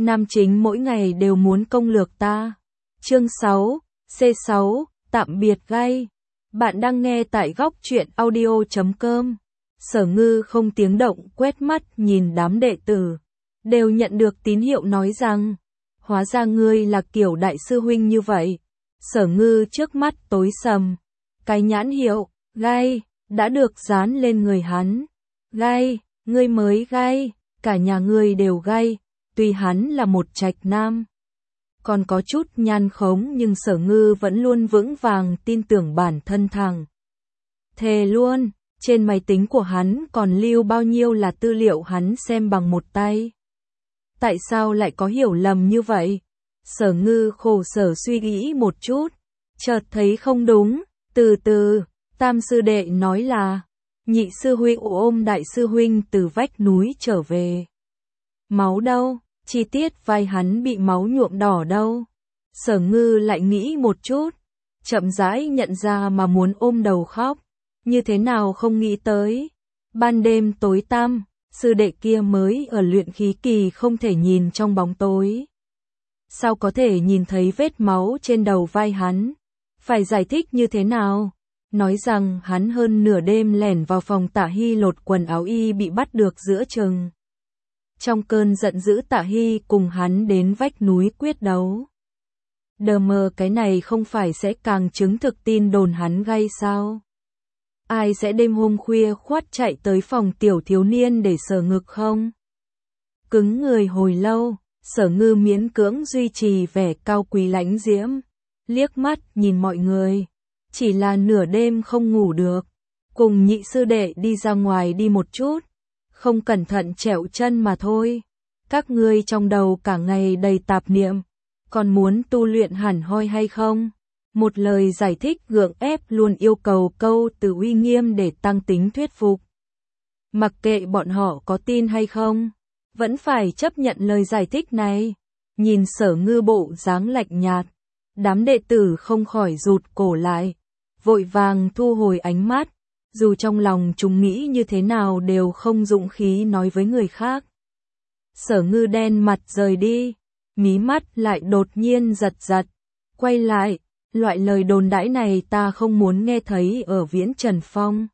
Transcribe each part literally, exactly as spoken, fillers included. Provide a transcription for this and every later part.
nam chính mỗi ngày đều muốn công lược ta. Chương sáu, C sáu, tạm biệt gay. Bạn đang nghe tại góc truyện audio chấm com. Sở Ngư không tiếng động quét mắt nhìn đám đệ tử, đều nhận được tín hiệu nói rằng, hóa ra ngươi là kiểu đại sư huynh như vậy. Sở Ngư trước mắt tối sầm, cái nhãn hiệu, gay, đã được dán lên người hắn. Gay, ngươi mới gay, cả nhà ngươi đều gay, tuy hắn là một trạch nam, còn có chút nhan khống nhưng Sở Ngư vẫn luôn vững vàng tin tưởng bản thân thằng. Thề luôn, trên máy tính của hắn còn lưu bao nhiêu là tư liệu hắn xem bằng một tay. Tại sao lại có hiểu lầm như vậy? Sở Ngư khổ sở suy nghĩ một chút, chợt thấy không đúng, từ từ, tam sư đệ nói là, nhị sư huynh ôm đại sư huynh từ vách núi trở về. Máu đâu? Chi tiết vai hắn bị máu nhuộm đỏ đâu? Sở Ngư lại nghĩ một chút, chậm rãi nhận ra mà muốn ôm đầu khóc, như thế nào không nghĩ tới. Ban đêm tối tăm, sư đệ kia mới ở luyện khí kỳ không thể nhìn trong bóng tối. Sao có thể nhìn thấy vết máu trên đầu vai hắn? Phải giải thích như thế nào? Nói rằng hắn hơn nửa đêm lẻn vào phòng Tạ Hy lột quần áo y bị bắt được giữa chừng. Trong cơn giận dữ Tạ Hy cùng hắn đến vách núi quyết đấu. Đờ mờ cái này không phải sẽ càng chứng thực tin đồn hắn gay sao? Ai sẽ đêm hôm khuya khoắt chạy tới phòng tiểu thiếu niên để sờ ngực không? Cứng người hồi lâu, Sở Ngư miễn cưỡng duy trì vẻ cao quý lãnh diễm, liếc mắt nhìn mọi người, chỉ là nửa đêm không ngủ được, cùng nhị sư đệ đi ra ngoài đi một chút, không cẩn thận trẹo chân mà thôi. Các ngươi trong đầu cả ngày đầy tạp niệm, còn muốn tu luyện hẳn hoi hay không? Một lời giải thích gượng ép luôn yêu cầu câu từ uy nghiêm để tăng tính thuyết phục. Mặc kệ bọn họ có tin hay không, vẫn phải chấp nhận lời giải thích này. Nhìn Sở Ngư bộ dáng lạnh nhạt, đám đệ tử không khỏi rụt cổ lại, vội vàng thu hồi ánh mắt, dù trong lòng chúng nghĩ như thế nào đều không dũng khí nói với người khác. Sở Ngư đen mặt rời đi, mí mắt lại đột nhiên giật giật, quay lại, loại lời đồn đãi này ta không muốn nghe thấy ở Viễn Trần Phong.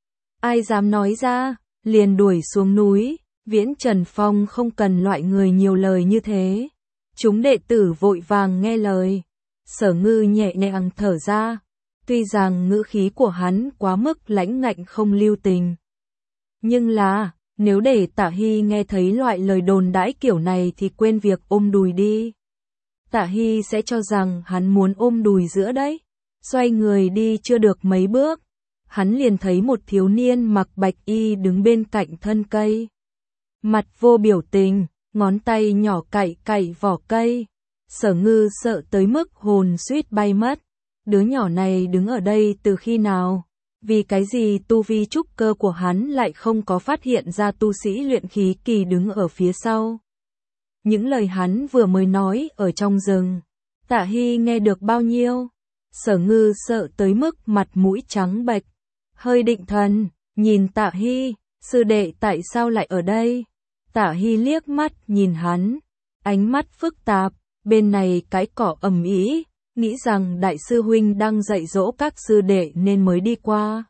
Ai dám nói ra, liền đuổi xuống núi. Viễn Trần Phong không cần loại người nhiều lời như thế. Chúng đệ tử vội vàng nghe lời. Sở Ngư nhẹ nhàng thở ra, tuy rằng ngữ khí của hắn quá mức lãnh ngạnh không lưu tình. Nhưng là, nếu để Tạ Hy nghe thấy loại lời đồn đãi kiểu này thì quên việc ôm đùi đi. Tạ Hy sẽ cho rằng hắn muốn ôm đùi giữa đấy. Xoay người đi chưa được mấy bước, hắn liền thấy một thiếu niên mặc bạch y đứng bên cạnh thân cây. Mặt vô biểu tình, ngón tay nhỏ cạy cạy vỏ cây. Sở Ngư sợ tới mức hồn suýt bay mất. Đứa nhỏ này đứng ở đây từ khi nào? Vì cái gì tu vi trúc cơ của hắn lại không có phát hiện ra tu sĩ luyện khí kỳ đứng ở phía sau? Những lời hắn vừa mới nói ở trong rừng, Tạ Hy nghe được bao nhiêu? Sở Ngư sợ tới mức mặt mũi trắng bệch, hơi định thần, nhìn Tạ Hy, sư đệ tại sao lại ở đây? Tạ Hy liếc mắt nhìn hắn, ánh mắt phức tạp, bên này cái cỏ ầm ĩ, nghĩ rằng đại sư huynh đang dạy dỗ các sư đệ nên mới đi qua.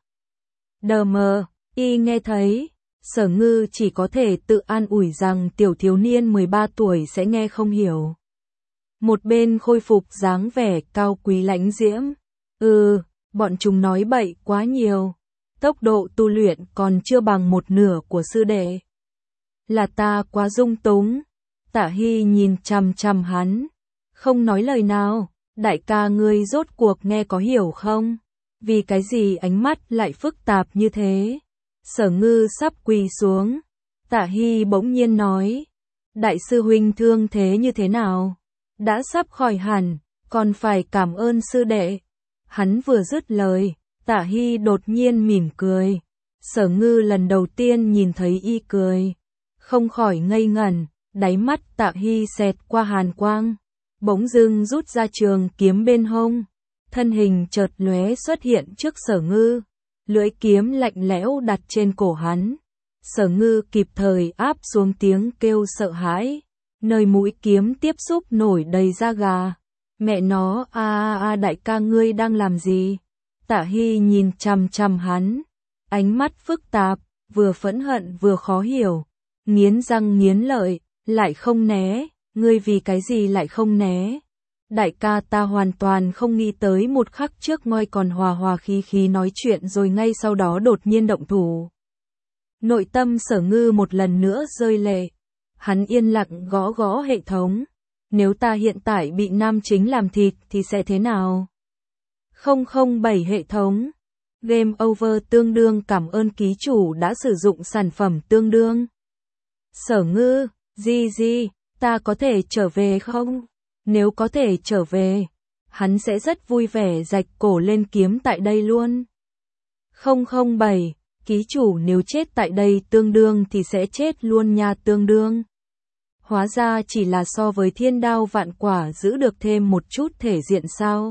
Đờ mờ, y nghe thấy, Sở Ngư chỉ có thể tự an ủi rằng tiểu thiếu niên mười ba tuổi sẽ nghe không hiểu. Một bên khôi phục dáng vẻ cao quý lãnh diễm. Ừ, bọn chúng nói bậy quá nhiều. Tốc độ tu luyện còn chưa bằng một nửa của sư đệ. Là ta quá dung túng. Tạ Hy nhìn chằm chằm hắn, không nói lời nào. Đại ca ngươi rốt cuộc nghe có hiểu không? Vì cái gì ánh mắt lại phức tạp như thế? Sở Ngư sắp quỳ xuống. Tạ Hy bỗng nhiên nói, đại sư huynh thương thế như thế nào? Đã sắp khỏi hẳn, còn phải cảm ơn sư đệ. Hắn vừa dứt lời, Tạ Hy đột nhiên mỉm cười. Sở Ngư lần đầu tiên nhìn thấy y cười, không khỏi ngây ngẩn, đáy mắt Tạ Hy xẹt qua hàn quang, bỗng dưng rút ra trường kiếm bên hông, thân hình chợt lóe xuất hiện trước Sở Ngư, lưỡi kiếm lạnh lẽo đặt trên cổ hắn. Sở Ngư kịp thời áp xuống tiếng kêu sợ hãi, Nơi mũi kiếm tiếp xúc nổi đầy da gà. Mẹ nó, a a a đại ca ngươi đang làm gì? Tạ Hy nhìn chằm chằm hắn, ánh mắt phức tạp, vừa phẫn hận vừa khó hiểu, nghiến răng nghiến lợi, lại không né, ngươi vì cái gì lại không né? Đại ca ta hoàn toàn không nghĩ tới một khắc trước ngoi còn hòa hòa khí khí nói chuyện rồi ngay sau đó đột nhiên động thủ. Nội tâm Sở Ngư một lần nữa rơi lệ, hắn yên lặng gõ gõ hệ thống, nếu ta hiện tại bị nam chính làm thịt thì sẽ thế nào? không không bảy hệ thống. Game over tương đương cảm ơn ký chủ đã sử dụng sản phẩm tương đương. Sở Ngư, gì gì, ta có thể trở về không? Nếu có thể trở về, hắn sẽ rất vui vẻ rạch cổ lên kiếm tại đây luôn. không không bảy, ký chủ nếu chết tại đây tương đương thì sẽ chết luôn nha tương đương. Hóa ra chỉ là so với thiên đao vạn quả giữ được thêm một chút thể diện sao?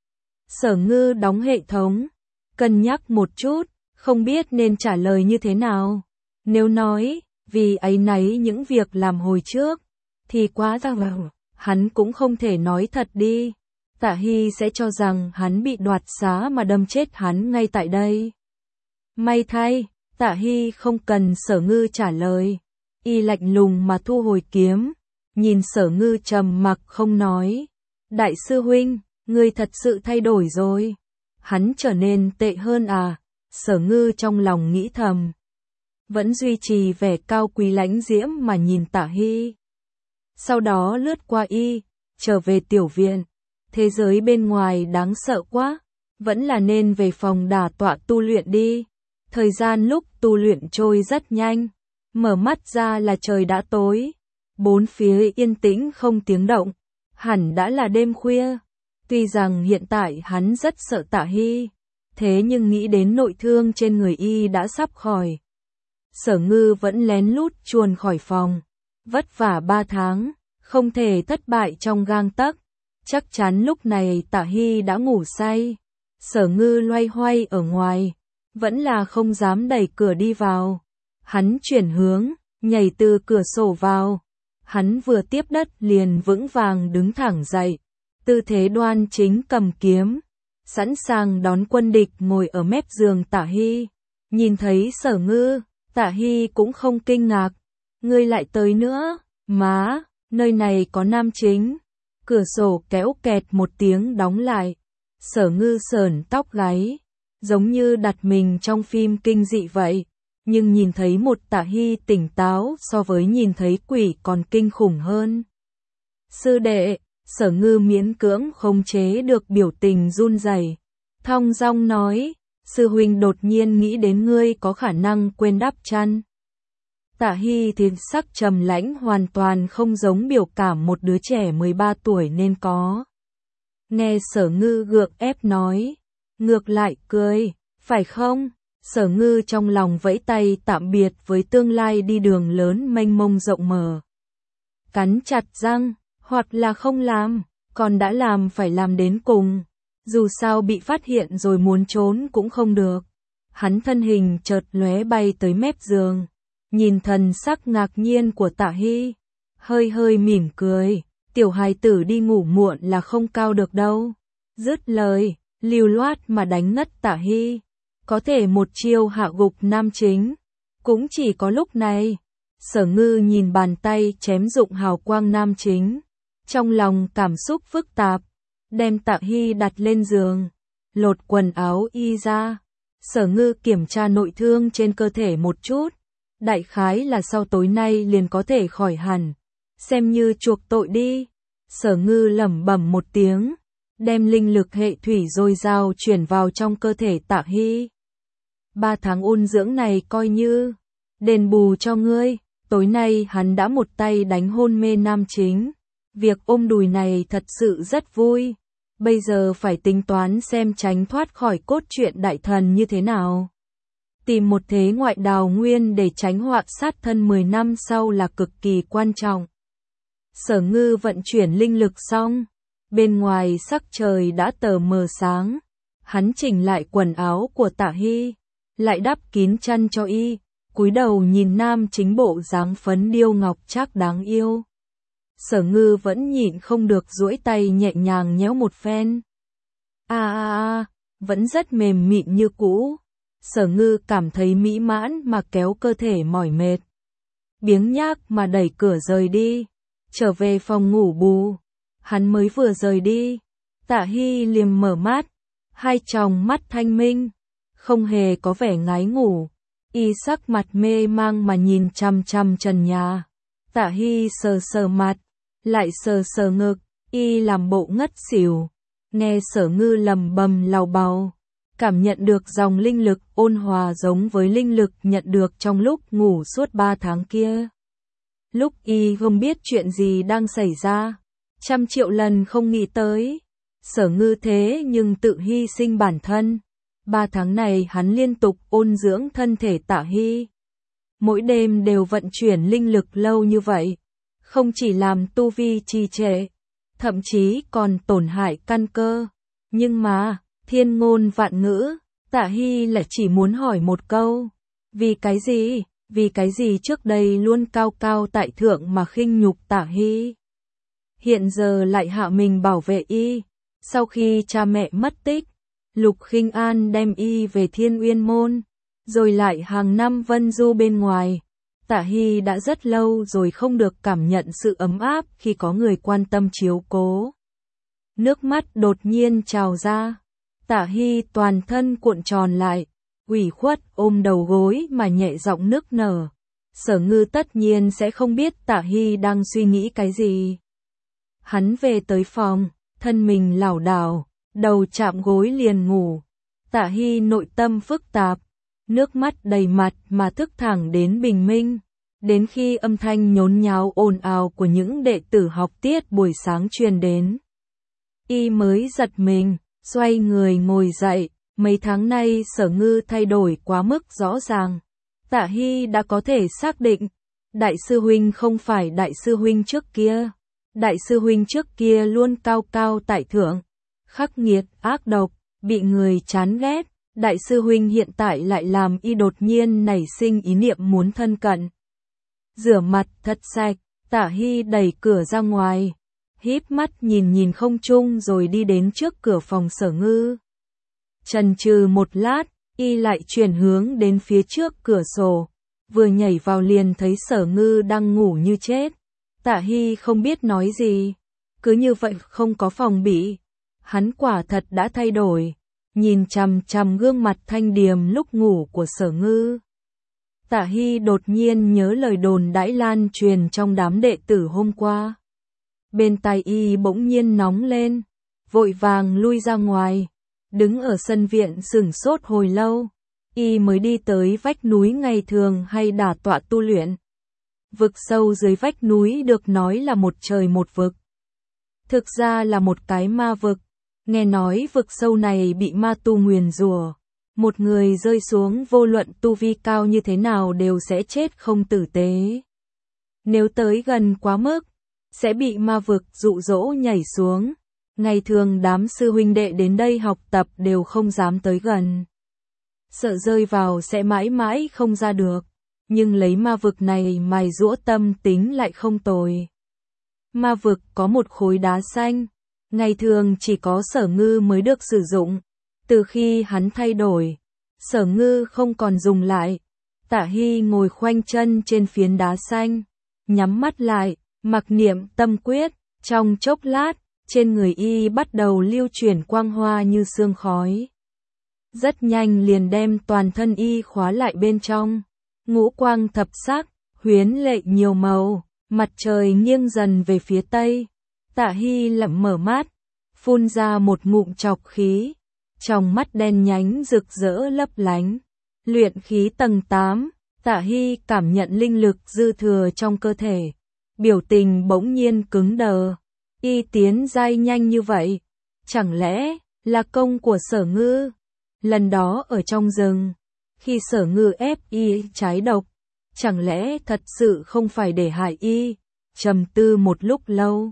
Sở Ngư đóng hệ thống, cân nhắc một chút, không biết nên trả lời như thế nào. Nếu nói, vì áy náy những việc làm hồi trước, thì quá ra vào, hắn cũng không thể nói thật đi. Tạ Hy sẽ cho rằng hắn bị đoạt xá mà đâm chết hắn ngay tại đây. May thay, Tạ Hy không cần Sở Ngư trả lời. Y lạnh lùng mà thu hồi kiếm, nhìn Sở Ngư trầm mặc không nói. Đại sư huynh, ngươi thật sự thay đổi rồi. Hắn trở nên tệ hơn à? Sở Ngư trong lòng nghĩ thầm. Vẫn duy trì vẻ cao quý lãnh diễm mà nhìn Tạ Hy. Sau đó lướt qua y, trở về tiểu viện. Thế giới bên ngoài đáng sợ quá, vẫn là nên về phòng đả tọa tu luyện đi. Thời gian lúc tu luyện trôi rất nhanh, mở mắt ra là trời đã tối. Bốn phía yên tĩnh không tiếng động, hẳn đã là đêm khuya. Tuy rằng hiện tại hắn rất sợ Tạ Hy, thế nhưng nghĩ đến nội thương trên người y đã sắp khỏi. Sở Ngư vẫn lén lút chuồn khỏi phòng, vất vả ba tháng, không thể thất bại trong gang tấc. Chắc chắn lúc này Tạ Hy đã ngủ say. Sở Ngư loay hoay ở ngoài, vẫn là không dám đẩy cửa đi vào. Hắn chuyển hướng, nhảy từ cửa sổ vào. Hắn vừa tiếp đất liền vững vàng đứng thẳng dậy, tư thế đoan chính cầm kiếm, sẵn sàng đón quân địch ngồi ở mép giường Tạ Hy. Nhìn thấy Sở Ngư, Tạ Hy cũng không kinh ngạc. Ngươi lại tới nữa, má, nơi này có nam chính. Cửa sổ kéo kẹt một tiếng đóng lại. Sở Ngư sờn tóc gáy, giống như đặt mình trong phim kinh dị vậy. Nhưng nhìn thấy một Tạ Hy tỉnh táo so với nhìn thấy quỷ còn kinh khủng hơn. Sư đệ, Sở Ngư miễn cưỡng khống chế được biểu tình run rẩy, thong dong nói, sư huynh đột nhiên nghĩ đến ngươi có khả năng quên đắp chăn. Tạ Hy thì sắc trầm lãnh hoàn toàn không giống biểu cảm một đứa trẻ mười ba tuổi nên có. Nghe Sở Ngư gượng ép nói, ngược lại cười, phải không? Sở Ngư trong lòng vẫy tay tạm biệt với tương lai đi đường lớn mênh mông rộng mở. Cắn chặt răng, hoặc là không làm, còn đã làm phải làm đến cùng. Dù sao bị phát hiện rồi muốn trốn cũng không được. Hắn thân hình chợt lóe bay tới mép giường, nhìn thần sắc ngạc nhiên của Tạ Hy, hơi hơi mỉm cười, tiểu hài tử đi ngủ muộn là không cao được đâu. Dứt lời, lưu loát mà đánh ngất Tạ Hy, có thể một chiêu hạ gục nam chính. Cũng chỉ có lúc này, Sở Ngư nhìn bàn tay chém dụng hào quang nam chính, trong lòng cảm xúc phức tạp, đem Tạ Hy đặt lên giường, lột quần áo y ra. Sở Ngư kiểm tra nội thương trên cơ thể một chút, đại khái là sau tối nay liền có thể khỏi hẳn, xem như chuộc tội đi. Sở Ngư lẩm bẩm một tiếng, đem linh lực hệ thủy dồi dào chuyển vào trong cơ thể Tạ Hy. Ba tháng ôn dưỡng này coi như đền bù cho ngươi. Tối nay hắn đã một tay đánh hôn mê nam chính. Việc ôm đùi này thật sự rất vui. Bây giờ phải tính toán xem tránh thoát khỏi cốt truyện đại thần như thế nào. Tìm một thế ngoại đào nguyên để tránh họa sát thân mười năm sau là cực kỳ quan trọng. Sở Ngư vận chuyển linh lực xong, bên ngoài sắc trời đã tờ mờ sáng. Hắn chỉnh lại quần áo của Tạ Hy, lại đắp kín chăn cho y, cúi đầu nhìn nam chính bộ dáng phấn điêu ngọc trác đáng yêu. Sở Ngư vẫn nhịn không được duỗi tay nhẹ nhàng nhéo một phen. A a a, vẫn rất mềm mịn như cũ. Sở Ngư cảm thấy mỹ mãn mà kéo cơ thể mỏi mệt. Biếng nhác mà đẩy cửa rời đi. Trở về phòng ngủ bù. Hắn mới vừa rời đi. Tạ Hy liềm mở mắt. Hai tròng mắt thanh minh. Không hề có vẻ ngái ngủ. Y sắc mặt mê mang mà nhìn chằm chằm trần nhà. Tạ Hy sờ sờ mặt. Lại sờ sờ ngực. Y làm bộ ngất xỉu. Nghe Sở Ngư lầm bầm lào bào. Cảm nhận được dòng linh lực ôn hòa giống với linh lực nhận được trong lúc ngủ suốt ba tháng kia. Lúc y không biết chuyện gì đang xảy ra, trăm triệu lần không nghĩ tới. Sở Ngư thế nhưng tự hy sinh bản thân. Ba tháng này hắn liên tục ôn dưỡng thân thể Tạ Hy. Mỗi đêm đều vận chuyển linh lực lâu như vậy. Không chỉ làm tu vi trì trệ, thậm chí còn tổn hại căn cơ. Nhưng mà, thiên ngôn vạn ngữ, Tạ Hy lại chỉ muốn hỏi một câu. Vì cái gì? Vì cái gì trước đây luôn cao cao tại thượng mà khinh nhục Tạ Hy? Hiện giờ lại hạ mình bảo vệ y. Sau khi cha mẹ mất tích, Lục Khinh An đem y về Thiên Uyên Môn, rồi lại hàng năm vân du bên ngoài. Tạ Hy đã rất lâu rồi không được cảm nhận sự ấm áp khi có người quan tâm chiếu cố. Nước mắt đột nhiên trào ra. Tạ Hy toàn thân cuộn tròn lại, ủy khuất ôm đầu gối mà nhẹ giọng nức nở. Sở Ngư tất nhiên sẽ không biết Tạ Hy đang suy nghĩ cái gì. Hắn về tới phòng, thân mình lảo đảo, đầu chạm gối liền ngủ. Tạ Hy nội tâm phức tạp, nước mắt đầy mặt mà thức thẳng đến bình minh. Đến khi âm thanh nhốn nháo ồn ào của những đệ tử học tiết buổi sáng truyền đến, y mới giật mình, xoay người ngồi dậy. Mấy tháng nay Sở Ngư thay đổi quá mức rõ ràng. Tạ Hy đã có thể xác định, đại sư huynh không phải đại sư huynh trước kia. Đại sư huynh trước kia luôn cao cao tại thượng, khắc nghiệt, ác độc, bị người chán ghét. Đại sư huynh hiện tại lại làm y đột nhiên nảy sinh ý niệm muốn thân cận. Rửa mặt thật sạch, Tạ Hy đẩy cửa ra ngoài, híp mắt nhìn nhìn không trung rồi đi đến trước cửa phòng Sở Ngư. Chần chừ một lát, y lại chuyển hướng đến phía trước cửa sổ, vừa nhảy vào liền thấy Sở Ngư đang ngủ như chết. Tạ Hy không biết nói gì, cứ như vậy không có phòng bị. Hắn quả thật đã thay đổi, nhìn chằm chằm gương mặt thanh điềm lúc ngủ của Sở Ngư. Tạ Hy đột nhiên nhớ lời đồn đãi lan truyền trong đám đệ tử hôm qua. Bên tai y bỗng nhiên nóng lên, vội vàng lui ra ngoài. Đứng ở sân viện sửng sốt hồi lâu, y mới đi tới vách núi ngày thường hay đả tọa tu luyện. Vực sâu dưới vách núi được nói là một trời một vực. Thực ra là một cái ma vực. Nghe nói vực sâu này bị ma tu nguyền rủa, một người rơi xuống vô luận tu vi cao như thế nào đều sẽ chết không tử tế. Nếu tới gần quá mức, sẽ bị ma vực dụ dỗ nhảy xuống. Ngày thường đám sư huynh đệ đến đây học tập đều không dám tới gần. Sợ rơi vào sẽ mãi mãi không ra được. Nhưng lấy ma vực này mài giũa tâm tính lại không tồi. Ma vực có một khối đá xanh, ngày thường chỉ có Sở Ngư mới được sử dụng. Từ khi hắn thay đổi, Sở Ngư không còn dùng lại. Tạ Hy ngồi khoanh chân trên phiến đá xanh, nhắm mắt lại, mặc niệm tâm quyết. Trong chốc lát, trên người y bắt đầu lưu chuyển quang hoa như sương khói. Rất nhanh liền đem toàn thân y khóa lại bên trong. Ngũ quang thập sắc, huyến lệ nhiều màu, mặt trời nghiêng dần về phía tây. Tạ Hy lẩm mở mắt, phun ra một ngụm trọc khí. Trong mắt đen nhánh rực rỡ lấp lánh. Luyện khí tầng tám, Tạ Hy cảm nhận linh lực dư thừa trong cơ thể. Biểu tình bỗng nhiên cứng đờ. Y tiến giai nhanh như vậy, chẳng lẽ là công của Sở Ngư? Lần đó ở trong rừng, khi Sở Ngư ép y trái độc, chẳng lẽ thật sự không phải để hại y? Trầm tư một lúc lâu,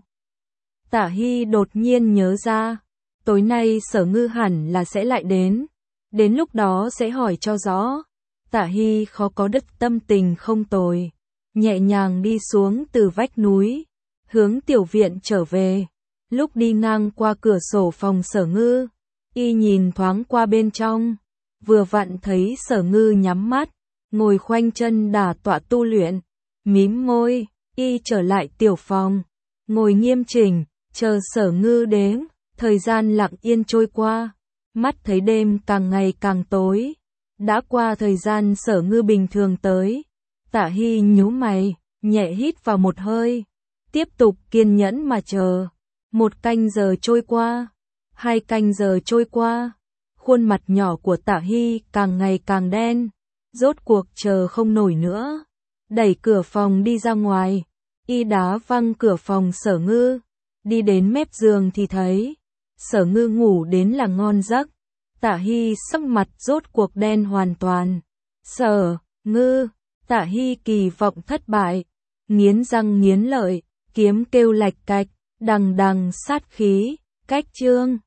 Tạ Hy đột nhiên nhớ ra, tối nay Sở Ngư hẳn là sẽ lại đến, đến lúc đó sẽ hỏi cho rõ. Tạ Hy khó có đứt tâm tình không tồi, nhẹ nhàng đi xuống từ vách núi, hướng tiểu viện trở về. Lúc đi ngang qua cửa sổ phòng Sở Ngư, y nhìn thoáng qua bên trong, vừa vặn thấy Sở Ngư nhắm mắt, ngồi khoanh chân đả tọa tu luyện, mím môi, y trở lại tiểu phòng, ngồi nghiêm chỉnh, chờ Sở Ngư đến, thời gian lặng yên trôi qua, mắt thấy đêm càng ngày càng tối, đã qua thời gian Sở Ngư bình thường tới, Tạ Hy nhíu mày, nhẹ hít vào một hơi, tiếp tục kiên nhẫn mà chờ. Một canh giờ trôi qua, hai canh giờ trôi qua, khuôn mặt nhỏ của Tạ Hy càng ngày càng đen, rốt cuộc chờ không nổi nữa, đẩy cửa phòng đi ra ngoài, y đá văng cửa phòng Sở Ngư, đi đến mép giường thì thấy, Sở Ngư ngủ đến là ngon giấc, Tạ Hy sắc mặt rốt cuộc đen hoàn toàn. Sở Ngư, Tạ Hy kỳ vọng thất bại, nghiến răng nghiến lợi, kiếm kêu lạch cạch, đằng đằng sát khí, cách chương.